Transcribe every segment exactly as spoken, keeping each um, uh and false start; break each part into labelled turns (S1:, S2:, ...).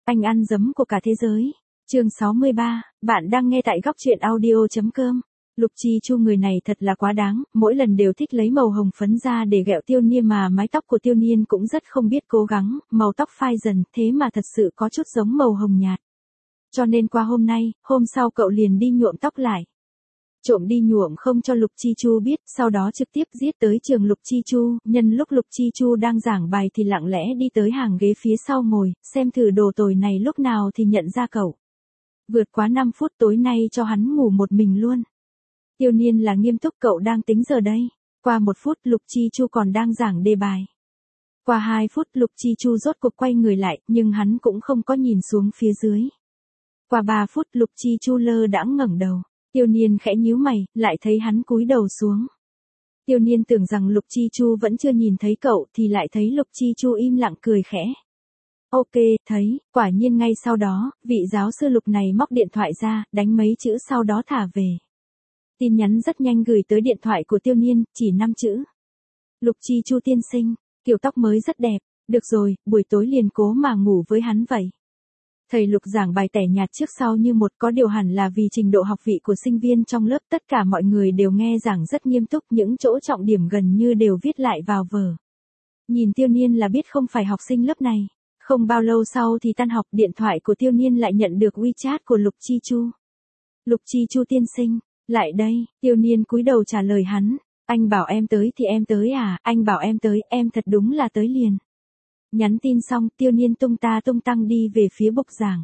S1: Anh ăn dấm của cả thế giới. Chương sáu mươi ba, bạn đang nghe tại góc truyện audio.com. Lục Chi Chu người này thật là quá đáng, mỗi lần đều thích lấy màu hồng phấn ra để ghẹo Tiêu Niên mà mái tóc của Tiêu Niên cũng rất không biết cố gắng, màu tóc phai dần thế mà thật sự có chút giống màu hồng nhạt. Cho nên qua hôm nay, hôm sau cậu liền đi nhuộm tóc lại. Trộm đi nhuộm không cho Lục Chi Chu biết, sau đó trực tiếp giết tới trường Lục Chi Chu, nhân lúc Lục Chi Chu đang giảng bài thì lặng lẽ đi tới hàng ghế phía sau ngồi, xem thử đồ tồi này lúc nào thì nhận ra cậu. Vượt quá năm phút tối nay cho hắn ngủ một mình luôn. Tiêu Niên là nghiêm túc cậu đang tính giờ đây. Qua một phút Lục Chi Chu còn đang giảng đề bài. Qua hai phút Lục Chi Chu rốt cuộc quay người lại, nhưng hắn cũng không có nhìn xuống phía dưới. Qua ba phút Lục Chi Chu lơ đãng ngẩng đầu. Tiêu Niên khẽ nhíu mày, lại thấy hắn cúi đầu xuống. Tiêu Niên tưởng rằng Lục Chi Chu vẫn chưa nhìn thấy cậu thì lại thấy Lục Chi Chu im lặng cười khẽ. Ok, thấy, quả nhiên ngay sau đó, vị giáo sư Lục này móc điện thoại ra, đánh mấy chữ sau đó thả về. Tin nhắn rất nhanh gửi tới điện thoại của Tiêu Niên, chỉ năm chữ. Lục Chi Chu tiên sinh, kiểu tóc mới rất đẹp, được rồi, buổi tối liền cố mà ngủ với hắn vậy. Thầy Lục giảng bài tẻ nhạt trước sau như một, có điều hẳn là vì trình độ học vị của sinh viên trong lớp, tất cả mọi người đều nghe giảng rất nghiêm túc, những chỗ trọng điểm gần như đều viết lại vào vở. Nhìn Tiêu Niên là biết không phải học sinh lớp này. Không bao lâu sau thì tan học, điện thoại của Tiêu Niên lại nhận được WeChat của Lục Chi Chu. Lục Chi Chu tiên sinh, lại đây, Tiêu Niên cúi đầu trả lời hắn, anh bảo em tới thì em tới à, anh bảo em tới, em thật đúng là tới liền. Nhắn tin xong, Tiêu Niên tung ta tung tăng đi về phía bục giảng.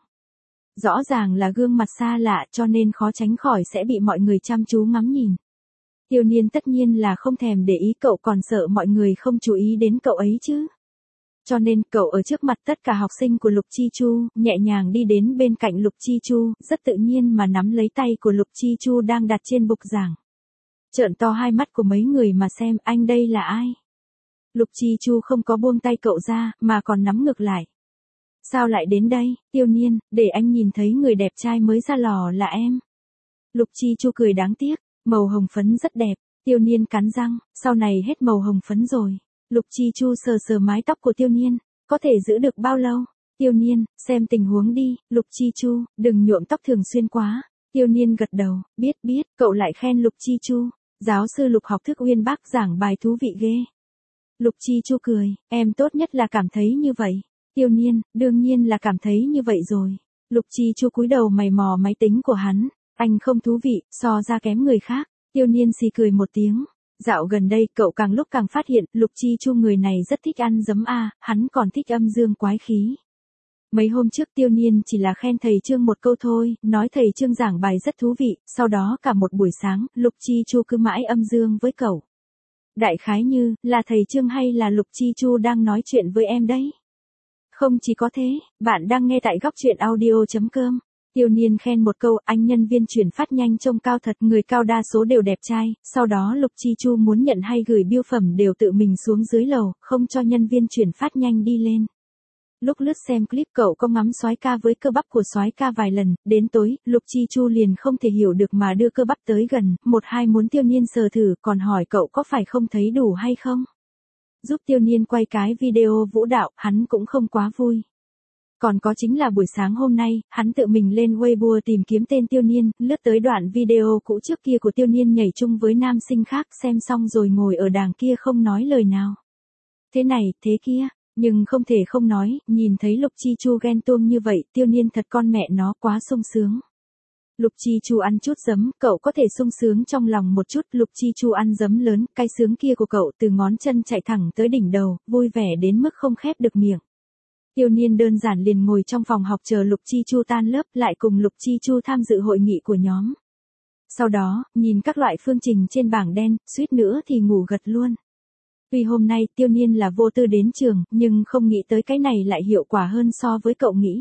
S1: Rõ ràng là gương mặt xa lạ cho nên khó tránh khỏi sẽ bị mọi người chăm chú ngắm nhìn. Tiêu Niên tất nhiên là không thèm để ý, cậu còn sợ mọi người không chú ý đến cậu ấy chứ. Cho nên cậu ở trước mặt tất cả học sinh của Lục Chi Chu, nhẹ nhàng đi đến bên cạnh Lục Chi Chu, rất tự nhiên mà nắm lấy tay của Lục Chi Chu đang đặt trên bục giảng. Trợn to hai mắt của mấy người mà xem, anh đây là ai? Lục Chi Chu không có buông tay cậu ra, mà còn nắm ngược lại. Sao lại đến đây, Tiêu Niên, để anh nhìn thấy người đẹp trai mới ra lò là em. Lục Chi Chu cười đáng tiếc, màu hồng phấn rất đẹp, Tiêu Niên cắn răng, sau này hết màu hồng phấn rồi. Lục Chi Chu sờ sờ mái tóc của Tiêu Niên, có thể giữ được bao lâu? Tiêu Niên, xem tình huống đi, Lục Chi Chu, đừng nhuộm tóc thường xuyên quá. Tiêu Niên gật đầu, biết biết, cậu lại khen Lục Chi Chu, giáo sư Lục học thức uyên bác giảng bài thú vị ghê. Lục Chi Chu cười, em tốt nhất là cảm thấy như vậy. Tiêu Niên, đương nhiên là cảm thấy như vậy rồi. Lục Chi Chu cúi đầu mày mò máy tính của hắn, anh không thú vị, so ra kém người khác. Tiêu Niên xì cười một tiếng. Dạo gần đây cậu càng lúc càng phát hiện, Lục Chi Chu người này rất thích ăn dấm a, hắn còn thích âm dương quái khí. Mấy hôm trước Tiêu Niên chỉ là khen thầy Trương một câu thôi, nói thầy Trương giảng bài rất thú vị, sau đó cả một buổi sáng, Lục Chi Chu cứ mãi âm dương với cậu. Đại khái như, là thầy Trương hay là Lục Chi Chu đang nói chuyện với em đấy? Không chỉ có thế, bạn đang nghe tại góc truyện audio.com. Tiêu Niên khen một câu, anh nhân viên chuyển phát nhanh trông cao thật, người cao đa số đều đẹp trai, sau đó Lục Chi Chu muốn nhận hay gửi bưu phẩm đều tự mình xuống dưới lầu, không cho nhân viên chuyển phát nhanh đi lên. Lúc lướt xem clip cậu có ngắm soái ca với cơ bắp của soái ca vài lần, đến tối, Lục Chi Chu liền không thể hiểu được mà đưa cơ bắp tới gần, một hai muốn Tiêu Niên sờ thử, còn hỏi cậu có phải không thấy đủ hay không? Giúp Tiêu Niên quay cái video vũ đạo, hắn cũng không quá vui. Còn có chính là buổi sáng hôm nay, hắn tự mình lên Weibo tìm kiếm tên Tiêu Niên, lướt tới đoạn video cũ trước kia của Tiêu Niên nhảy chung với nam sinh khác, xem xong rồi ngồi ở đàng kia không nói lời nào. Thế này, thế kia, nhưng không thể không nói, nhìn thấy Lục Chi Chu ghen tuông như vậy, Tiêu Niên thật con mẹ nó quá sung sướng. Lục Chi Chu ăn chút giấm, cậu có thể sung sướng trong lòng một chút, Lục Chi Chu ăn giấm lớn, cái sướng kia của cậu từ ngón chân chạy thẳng tới đỉnh đầu, vui vẻ đến mức không khép được miệng. Tiêu Niên đơn giản liền ngồi trong phòng học chờ Lục Chi Chu tan lớp, lại cùng Lục Chi Chu tham dự hội nghị của nhóm. Sau đó, nhìn các loại phương trình trên bảng đen, suýt nữa thì ngủ gật luôn. Tuy hôm nay Tiêu Niên là vô tư đến trường, nhưng không nghĩ tới cái này lại hiệu quả hơn so với cậu nghĩ.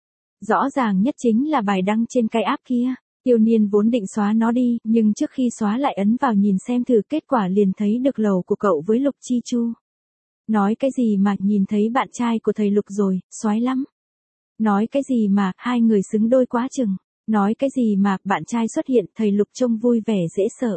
S1: Rõ ràng nhất chính là bài đăng trên cái app kia. Tiêu Niên vốn định xóa nó đi, nhưng trước khi xóa lại ấn vào nhìn xem thử, kết quả liền thấy được lầu của cậu với Lục Chi Chu. Nói cái gì mà, nhìn thấy bạn trai của thầy Lục rồi, soái lắm. Nói cái gì mà, hai người xứng đôi quá chừng. Nói cái gì mà, bạn trai xuất hiện, thầy Lục trông vui vẻ dễ sợ.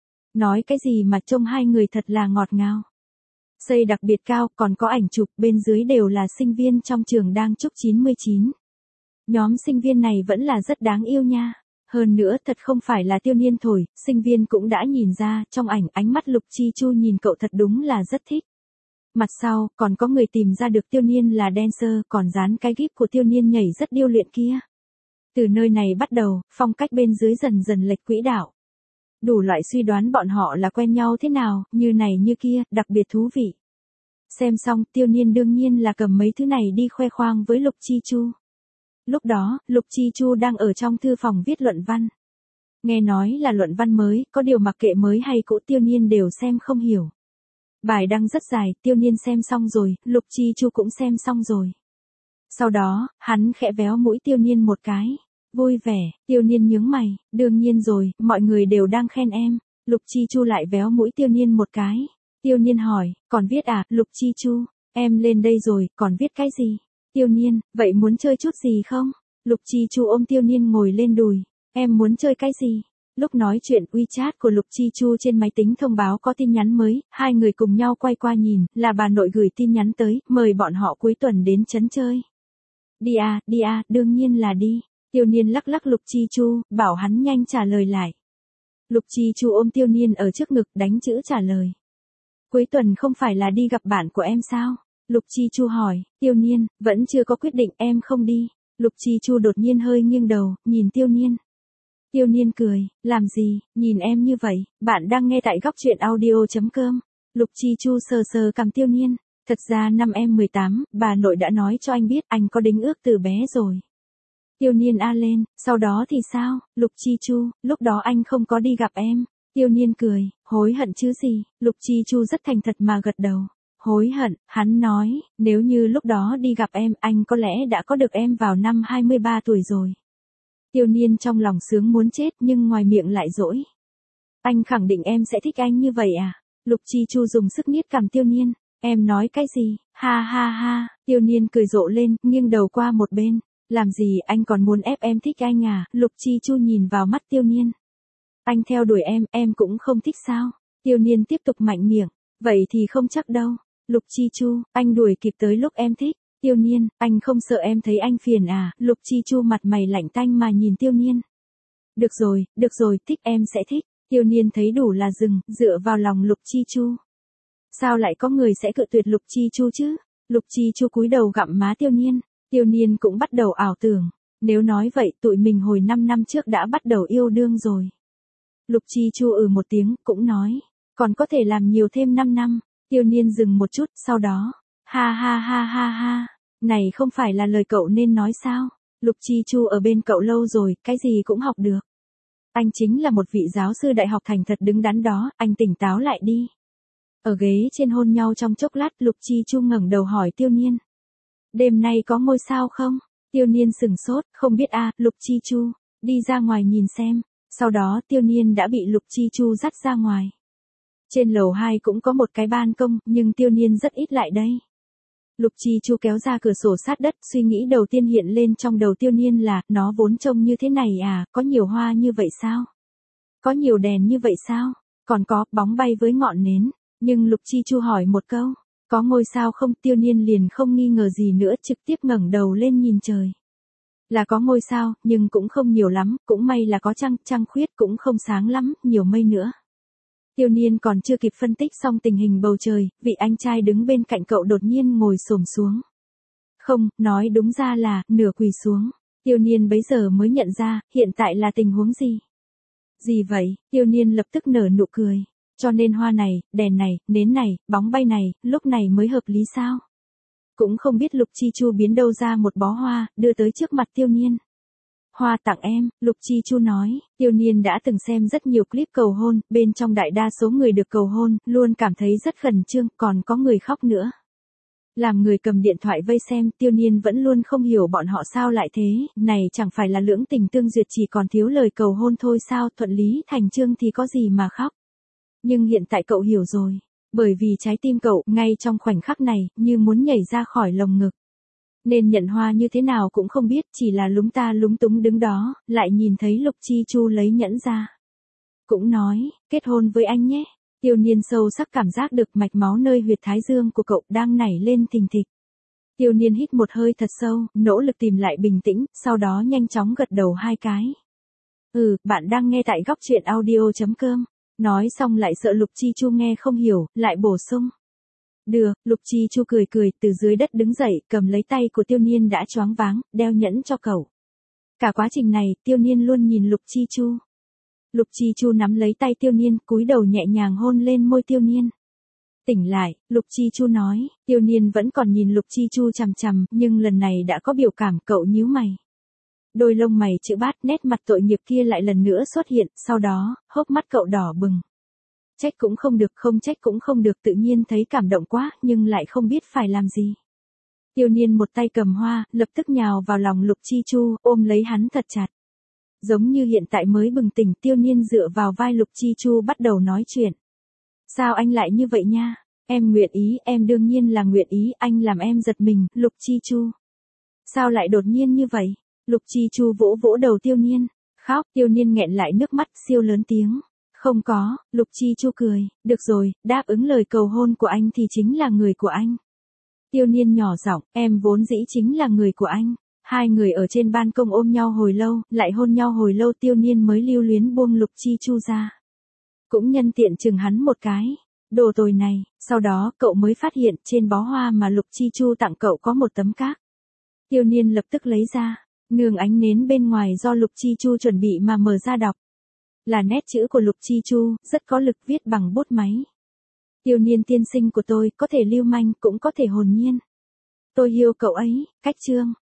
S1: Nói cái gì mà, trông hai người thật là ngọt ngào. Xây đặc biệt cao, còn có ảnh chụp, bên dưới đều là sinh viên trong trường đang chúc chín mươi chín. Nhóm sinh viên này vẫn là rất đáng yêu nha. Hơn nữa thật không phải là Tiêu Niên thổi, sinh viên cũng đã nhìn ra, trong ảnh ánh mắt Lục Chi Chu nhìn cậu thật đúng là rất thích. Mặt sau, còn có người tìm ra được Tiêu Niên là dancer, còn dán cái gif của Tiêu Niên nhảy rất điêu luyện kia. Từ nơi này bắt đầu, phong cách bên dưới dần dần lệch quỹ đạo. Đủ loại suy đoán bọn họ là quen nhau thế nào, như này như kia, đặc biệt thú vị. Xem xong, Tiêu Niên đương nhiên là cầm mấy thứ này đi khoe khoang với Lục Chi Chu. Lúc đó, Lục Chi Chu đang ở trong thư phòng viết luận văn. Nghe nói là luận văn mới, có điều mặc kệ mới hay cũ Tiêu Niên đều xem không hiểu. Bài đăng rất dài, Tiêu Niên xem xong rồi, Lục Chi Chu cũng xem xong rồi. Sau đó, hắn khẽ véo mũi Tiêu Niên một cái. Vui vẻ, Tiêu Niên nhướng mày, đương nhiên rồi, mọi người đều đang khen em. Lục Chi Chu lại véo mũi Tiêu Niên một cái. Tiêu Niên hỏi, còn viết à, Lục Chi Chu, em lên đây rồi, còn viết cái gì? Tiêu Niên, vậy muốn chơi chút gì không? Lục Chi Chu ôm Tiêu Niên ngồi lên đùi. Em muốn chơi cái gì? Lúc nói chuyện WeChat của Lục Chi Chu trên máy tính thông báo có tin nhắn mới, hai người cùng nhau quay qua nhìn, là bà nội gửi tin nhắn tới, mời bọn họ cuối tuần đến trấn chơi. Đi à, đi à, đương nhiên là đi. Tiêu Niên lắc lắc Lục Chi Chu, bảo hắn nhanh trả lời lại. Lục Chi Chu ôm Tiêu Niên ở trước ngực đánh chữ trả lời. Cuối tuần không phải là đi gặp bạn của em sao? Lục Chi Chu hỏi, Tiêu Niên, vẫn chưa có quyết định em không đi. Lục Chi Chu đột nhiên hơi nghiêng đầu, nhìn Tiêu Niên. Tiêu Niên cười, làm gì, nhìn em như vậy, bạn đang nghe tại góc truyện audio chấm com. Lục Chi Chu sờ sờ cằm Tiêu Niên, thật ra năm em mười tám, bà nội đã nói cho anh biết anh có đính ước từ bé rồi. Tiêu Niên a lên, sau đó thì sao, Lục Chi Chu, lúc đó anh không có đi gặp em. Tiêu Niên cười, hối hận chứ gì, Lục Chi Chu rất thành thật mà gật đầu. Hối hận, hắn nói, nếu như lúc đó đi gặp em, anh có lẽ đã có được em vào năm hai mươi ba tuổi rồi. Tiêu Niên trong lòng sướng muốn chết nhưng ngoài miệng lại dỗi. Anh khẳng định em sẽ thích anh như vậy à? Lục Chi Chu dùng sức niết cằm Tiêu Niên. Em nói cái gì? Ha ha ha, Tiêu Niên cười rộ lên, nghiêng đầu qua một bên. Làm gì anh còn muốn ép em thích anh à? Lục Chi Chu nhìn vào mắt Tiêu Niên. Anh theo đuổi em, em cũng không thích sao? Tiêu Niên tiếp tục mạnh miệng. Vậy thì không chắc đâu. Lục Chi Chu, anh đuổi kịp tới lúc em thích. Tiêu Niên, anh không sợ em thấy anh phiền à? Lục Chi Chu mặt mày lạnh tanh mà nhìn Tiêu Niên. Được rồi, được rồi, thích em sẽ thích. Tiêu Niên thấy đủ là dừng, dựa vào lòng Lục Chi Chu. Sao lại có người sẽ cự tuyệt Lục Chi Chu chứ? Lục Chi Chu cúi đầu gặm má Tiêu Niên. Tiêu Niên cũng bắt đầu ảo tưởng. Nếu nói vậy, tụi mình hồi năm năm trước đã bắt đầu yêu đương rồi. Lục Chi Chu ừ một tiếng, cũng nói. Còn có thể làm nhiều thêm năm năm. Tiêu Niên dừng một chút, sau đó. Ha ha ha ha ha. Này không phải là lời cậu nên nói sao? Lục Chi Chu ở bên cậu lâu rồi, cái gì cũng học được. Anh chính là một vị giáo sư đại học thành thật đứng đắn đó, anh tỉnh táo lại đi. Ở ghế trên hôn nhau trong chốc lát, Lục Chi Chu ngẩng đầu hỏi Tiêu Niên. Đêm nay có ngôi sao không? Tiêu Niên sừng sốt, không biết à, Lục Chi Chu, đi ra ngoài nhìn xem. Sau đó Tiêu Niên đã bị Lục Chi Chu dắt ra ngoài. Trên lầu hai cũng có một cái ban công, nhưng Tiêu Niên rất ít lại đây. Lục Chi Chu kéo ra cửa sổ sát đất, suy nghĩ đầu tiên hiện lên trong đầu Tiêu Niên là, nó vốn trông như thế này à, có nhiều hoa như vậy sao? Có nhiều đèn như vậy sao? Còn có, bóng bay với ngọn nến. Nhưng Lục Chi Chu hỏi một câu, có ngôi sao không? Tiêu Niên liền không nghi ngờ gì nữa, trực tiếp ngẩng đầu lên nhìn trời. Là có ngôi sao, nhưng cũng không nhiều lắm, cũng may là có trăng, trăng khuyết cũng không sáng lắm, nhiều mây nữa. Tiêu Niên còn chưa kịp phân tích xong tình hình bầu trời, vị anh trai đứng bên cạnh cậu đột nhiên ngồi xổm xuống. Không, nói đúng ra là, nửa quỳ xuống. Tiêu Niên bấy giờ mới nhận ra, hiện tại là tình huống gì. Gì vậy? Tiêu Niên lập tức nở nụ cười. Cho nên hoa này, đèn này, nến này, bóng bay này, lúc này mới hợp lý sao? Cũng không biết Lục Chi Chu biến đâu ra một bó hoa, đưa tới trước mặt Tiêu Niên. Hoa tặng em, Lục Chi Chu nói, Tiêu Niên đã từng xem rất nhiều clip cầu hôn, bên trong đại đa số người được cầu hôn, luôn cảm thấy rất khẩn trương, còn có người khóc nữa. Làm người cầm điện thoại vây xem, Tiêu Niên vẫn luôn không hiểu bọn họ sao lại thế, này chẳng phải là lưỡng tình tương duyệt chỉ còn thiếu lời cầu hôn thôi sao, thuận lý thành chương thì có gì mà khóc. Nhưng hiện tại cậu hiểu rồi, bởi vì trái tim cậu, ngay trong khoảnh khắc này, như muốn nhảy ra khỏi lồng ngực. Nên nhận hoa như thế nào cũng không biết, chỉ là lúng ta lúng túng đứng đó, lại nhìn thấy Lục Chi Chu lấy nhẫn ra. Cũng nói, kết hôn với anh nhé. Tiêu Niên sâu sắc cảm giác được mạch máu nơi huyệt thái dương của cậu đang nảy lên thình thịch. Tiêu Niên hít một hơi thật sâu, nỗ lực tìm lại bình tĩnh, sau đó nhanh chóng gật đầu hai cái. Ừ, bạn đang nghe tại góc truyện audio.com. Nói xong lại sợ Lục Chi Chu nghe không hiểu, lại bổ sung. Được, Lục Chi Chu cười cười, từ dưới đất đứng dậy, cầm lấy tay của Tiêu Niên đã choáng váng, đeo nhẫn cho cậu. Cả quá trình này, Tiêu Niên luôn nhìn Lục Chi Chu. Lục Chi Chu nắm lấy tay Tiêu Niên, cúi đầu nhẹ nhàng hôn lên môi Tiêu Niên. Tỉnh lại, Lục Chi Chu nói, Tiêu Niên vẫn còn nhìn Lục Chi Chu chằm chằm, nhưng lần này đã có biểu cảm, cậu nhíu mày. Đôi lông mày chữ bát, nét mặt tội nghiệp kia lại lần nữa xuất hiện, sau đó, hốc mắt cậu đỏ bừng. Trách cũng không được, không trách cũng không được, tự nhiên thấy cảm động quá, nhưng lại không biết phải làm gì. Tiêu Niên một tay cầm hoa, lập tức nhào vào lòng Lục Chi Chu, ôm lấy hắn thật chặt. Giống như hiện tại mới bừng tỉnh, Tiêu Niên dựa vào vai Lục Chi Chu bắt đầu nói chuyện. Sao anh lại như vậy nha? Em nguyện ý, em đương nhiên là nguyện ý, anh làm em giật mình, Lục Chi Chu. Sao lại đột nhiên như vậy? Lục Chi Chu vỗ vỗ đầu Tiêu Niên. Khóc, Tiêu Niên nghẹn lại nước mắt, siêu lớn tiếng. Không có, Lục Chi Chu cười, được rồi, đáp ứng lời cầu hôn của anh thì chính là người của anh. Tiêu Niên nhỏ giọng, em vốn dĩ chính là người của anh. Hai người ở trên ban công ôm nhau hồi lâu, lại hôn nhau hồi lâu, Tiêu Niên mới lưu luyến buông Lục Chi Chu ra. Cũng nhân tiện chừng hắn một cái. Đồ tồi này, sau đó cậu mới phát hiện trên bó hoa mà Lục Chi Chu tặng cậu có một tấm cát. Tiêu Niên lập tức lấy ra, nương ánh nến bên ngoài do Lục Chi Chu chuẩn bị mà mở ra đọc. Là nét chữ của Lục Chi Chu, rất có lực, viết bằng bút máy. Tiêu Niên tiên sinh của tôi, có thể lưu manh, cũng có thể hồn nhiên. Tôi yêu cậu ấy, cách chương.